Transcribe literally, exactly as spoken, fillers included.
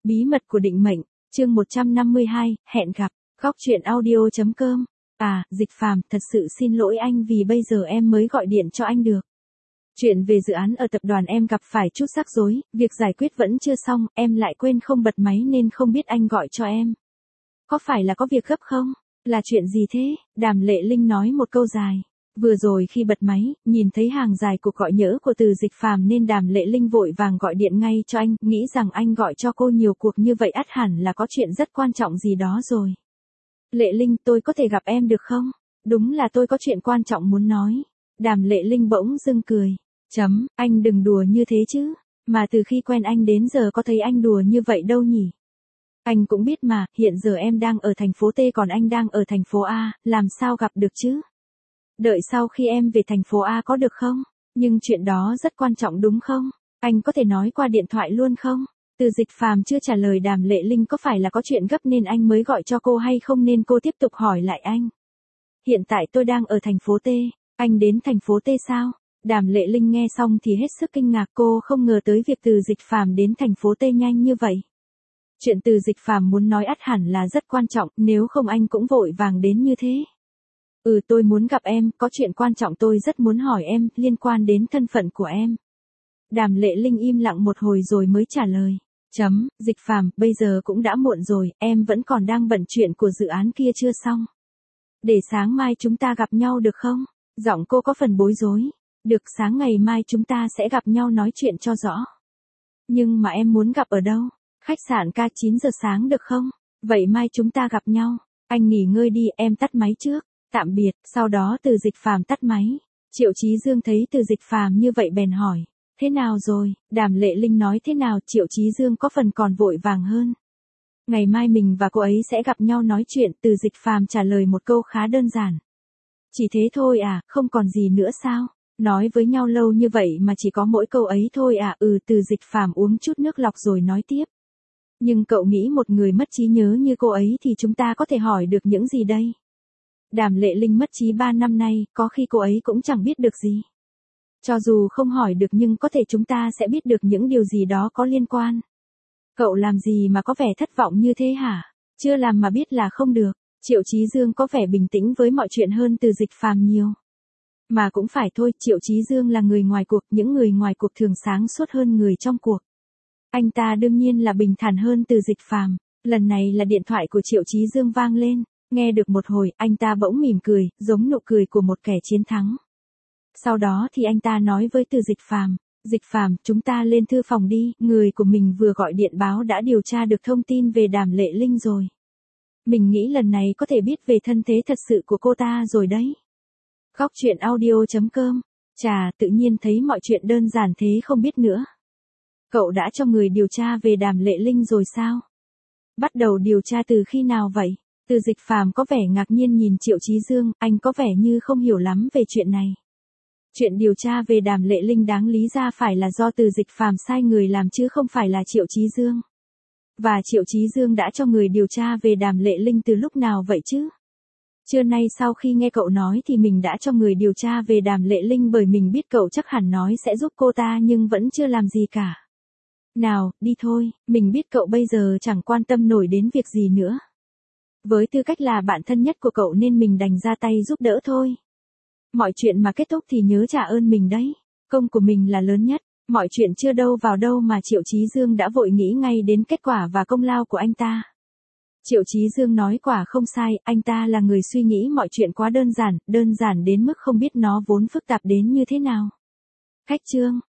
Bí mật của định mệnh, chương một trăm năm mươi hai, hẹn gặp, góc truyện audio chấm com. À, Dịch Phàm, thật sự xin lỗi anh vì bây giờ em mới gọi điện cho anh được. Chuyện về dự án ở tập đoàn em gặp phải chút rắc rối, việc giải quyết vẫn chưa xong, em lại quên không bật máy nên không biết anh gọi cho em. Có phải là có việc gấp không? Là chuyện gì thế? Đàm Lệ Linh nói một câu dài. Vừa rồi khi bật máy, nhìn thấy hàng dài cuộc gọi nhỡ của Từ Dịch Phàm nên Đàm Lệ Linh vội vàng gọi điện ngay cho anh, nghĩ rằng anh gọi cho cô nhiều cuộc như vậy ắt hẳn là có chuyện rất quan trọng gì đó rồi. Lệ Linh, tôi có thể gặp em được không? Đúng là tôi có chuyện quan trọng muốn nói. Đàm Lệ Linh bỗng dưng cười. Chấm, anh đừng đùa như thế chứ. Mà từ khi quen anh đến giờ có thấy anh đùa như vậy đâu nhỉ? Anh cũng biết mà, hiện giờ em đang ở thành phố T còn anh đang ở thành phố A, làm sao gặp được chứ? Đợi sau khi em về thành phố A có được không? Nhưng chuyện đó rất quan trọng đúng không? Anh có thể nói qua điện thoại luôn không? Từ Dịch Phàm chưa trả lời Đàm Lệ Linh có phải là có chuyện gấp nên anh mới gọi cho cô hay không nên cô tiếp tục hỏi lại anh. Hiện tại tôi đang ở thành phố T, anh đến thành phố T sao? Đàm Lệ Linh nghe xong thì hết sức kinh ngạc, cô không ngờ tới việc Từ Dịch Phàm đến thành phố T nhanh như vậy. Chuyện Từ Dịch Phàm muốn nói ắt hẳn là rất quan trọng, nếu không anh cũng vội vàng đến như thế. Ừ, tôi muốn gặp em, có chuyện quan trọng tôi rất muốn hỏi em, liên quan đến thân phận của em. Đàm Lệ Linh im lặng một hồi rồi mới trả lời. Chấm, Dịch Phàm, bây giờ cũng đã muộn rồi, em vẫn còn đang bận chuyện của dự án kia chưa xong. Để sáng mai chúng ta gặp nhau được không? Giọng cô có phần bối rối. Được, sáng ngày mai chúng ta sẽ gặp nhau nói chuyện cho rõ. Nhưng mà em muốn gặp ở đâu? Khách sạn K chín giờ sáng được không? Vậy mai chúng ta gặp nhau. Anh nghỉ ngơi đi, em tắt máy trước. Tạm biệt, sau đó Từ Dịch Phàm tắt máy. Triệu Chí Dương thấy Từ Dịch Phàm như vậy bèn hỏi. Thế nào rồi? Đàm Lệ Linh nói thế nào? Triệu Chí Dương có phần còn vội vàng hơn. Ngày mai mình và cô ấy sẽ gặp nhau nói chuyện. Từ Dịch Phàm trả lời một câu khá đơn giản. Chỉ thế thôi à, không còn gì nữa sao? Nói với nhau lâu như vậy mà chỉ có mỗi câu ấy thôi à? Ừ, Từ Dịch Phàm uống chút nước lọc rồi nói tiếp. Nhưng cậu nghĩ một người mất trí nhớ như cô ấy thì chúng ta có thể hỏi được những gì đây? Đàm Lệ Linh mất trí ba năm nay, có khi cô ấy cũng chẳng biết được gì. Cho dù không hỏi được nhưng có thể chúng ta sẽ biết được những điều gì đó có liên quan. Cậu làm gì mà có vẻ thất vọng như thế hả? Chưa làm mà biết là không được. Triệu Chí Dương có vẻ bình tĩnh với mọi chuyện hơn Từ Dịch Phàm nhiều. Mà cũng phải thôi, Triệu Chí Dương là người ngoài cuộc, những người ngoài cuộc thường sáng suốt hơn người trong cuộc. Anh ta đương nhiên là bình thản hơn Từ Dịch Phàm. Lần này là điện thoại của Triệu Chí Dương vang lên. Nghe được một hồi, anh ta bỗng mỉm cười, giống nụ cười của một kẻ chiến thắng. Sau đó thì anh ta nói với Từ Dịch Phàm, Dịch Phàm, chúng ta lên thư phòng đi, người của mình vừa gọi điện báo đã điều tra được thông tin về Đàm Lệ Linh rồi. Mình nghĩ lần này có thể biết về thân thế thật sự của cô ta rồi đấy. Góc truyện audio chấm com. Chà, tự nhiên thấy mọi chuyện đơn giản thế không biết nữa. Cậu đã cho người điều tra về Đàm Lệ Linh rồi sao? Bắt đầu điều tra từ khi nào vậy? Từ Dịch Phàm có vẻ ngạc nhiên nhìn Triệu Chí Dương, anh có vẻ như không hiểu lắm về chuyện này. Chuyện điều tra về Đàm Lệ Linh đáng lý ra phải là do Từ Dịch Phàm sai người làm chứ không phải là Triệu Chí Dương. Và Triệu Chí Dương đã cho người điều tra về Đàm Lệ Linh từ lúc nào vậy chứ? Trưa nay sau khi nghe cậu nói thì mình đã cho người điều tra về Đàm Lệ Linh bởi mình biết cậu chắc hẳn nói sẽ giúp cô ta nhưng vẫn chưa làm gì cả. Nào, đi thôi, mình biết cậu bây giờ chẳng quan tâm nổi đến việc gì nữa. Với tư cách là bạn thân nhất của cậu nên mình đành ra tay giúp đỡ thôi. Mọi chuyện mà kết thúc thì nhớ trả ơn mình đấy. Công của mình là lớn nhất. Mọi chuyện chưa đâu vào đâu mà Triệu Chí Dương đã vội nghĩ ngay đến kết quả và công lao của anh ta. Triệu Chí Dương nói quả không sai, anh ta là người suy nghĩ mọi chuyện quá đơn giản, đơn giản đến mức không biết nó vốn phức tạp đến như thế nào. Khách trương,